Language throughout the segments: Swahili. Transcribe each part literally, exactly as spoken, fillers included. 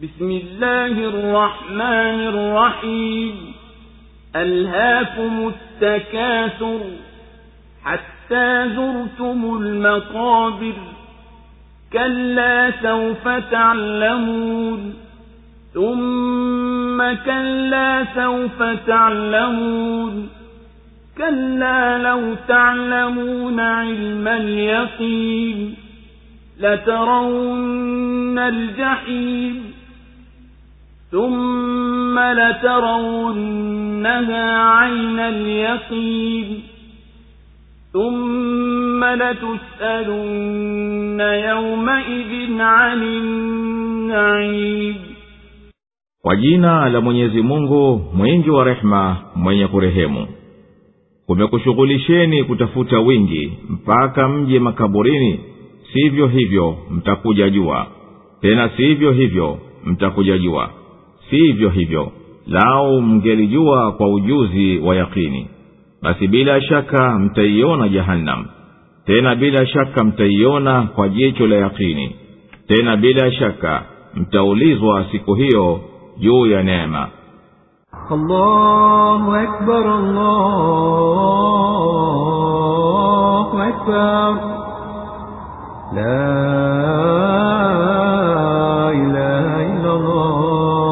بسم الله الرحمن الرحيم ألهاكم التكاثر حتى زرتم المقابر كلا سوف تعلمون ثم كلا سوف تعلمون كلا لو تعلمون علم اليقين لترون الجحيم ثم لترونها عين اليقين ثم لتسألن يومئذ عن النعيم. Kwa jina la Mwenyezi Mungu mwingi wa rehema mwenye kurehemu. Kumekushughulisheni kutafuta wingi mpaka mje makaburini, sivyo hivyo mtakuja jua, tena sivyo hivyo mtakuja jua, sivyo hivyo lao mngelijua kwa ujuzi wa yakini, basi bila shaka mtaiona jahannam, tena bila shaka mtaiona kwa jicho la yakini, tena bila shaka mtaulizwa siku hiyo juu ya neema. Allahu akbar, Allahu akbar, la ilaha illa Allah.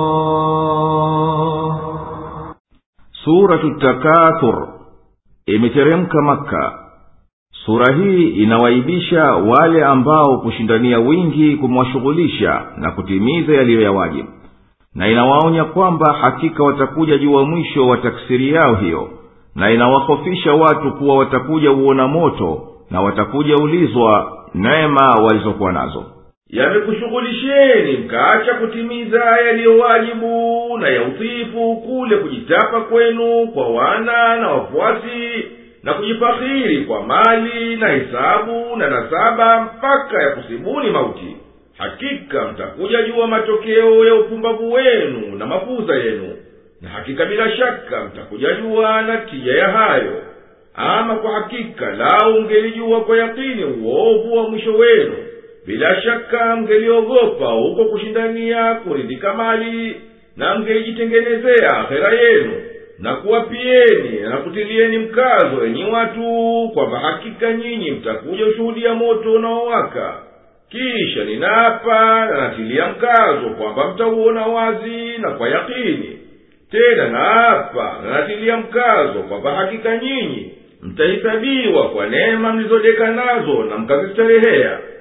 Suratut Takathur imeteremka Makka. Sura hii inawaibisha wale ambao kushindania wingi kumwashughulisha na kutimiza yaliyo ya wajibu, na inawaonya kwamba hakika watakuja jua mwisho wa taksiri yao hiyo, na inawahofisha watu kuwa watakuja uona moto na watakuja ulizwa neema walizokuwa nazo. Yamekushughulisheni mkaacha kutimiza yaliyo wajibu na ya utiifu kule kujitapa kwenu kwa wana na wafuasi na kujifakhiri kwa mali na hisabu na nasaba mpaka ya kusibuni mauti. Hakika mtakuja jua matokeo ya upumbavu wenu na mafuza yenu, na hakika bila shaka mtakuja jua na tija ya hayo. Ama kwa hakika lao ungelijua kwa yakini uovu wa mwisho wenu, bila shaka mngeliogopa huko kushindania kuridhika mali, na mngelijitengenezea akhera yenu, na kuwapieni na kutilieni mkazo enyi watu kwamba hakika nyinyi mtakuja ushuhudia moto unaowaka. Kisha ninaapa na natilia mkazo kwamba mtauona wazi na kwa yakini. Tena naapa na natilia mkazo kwamba hakika nyinyi mtahisabiwa kwa neema mlizodeka nazo na mkazistarehea.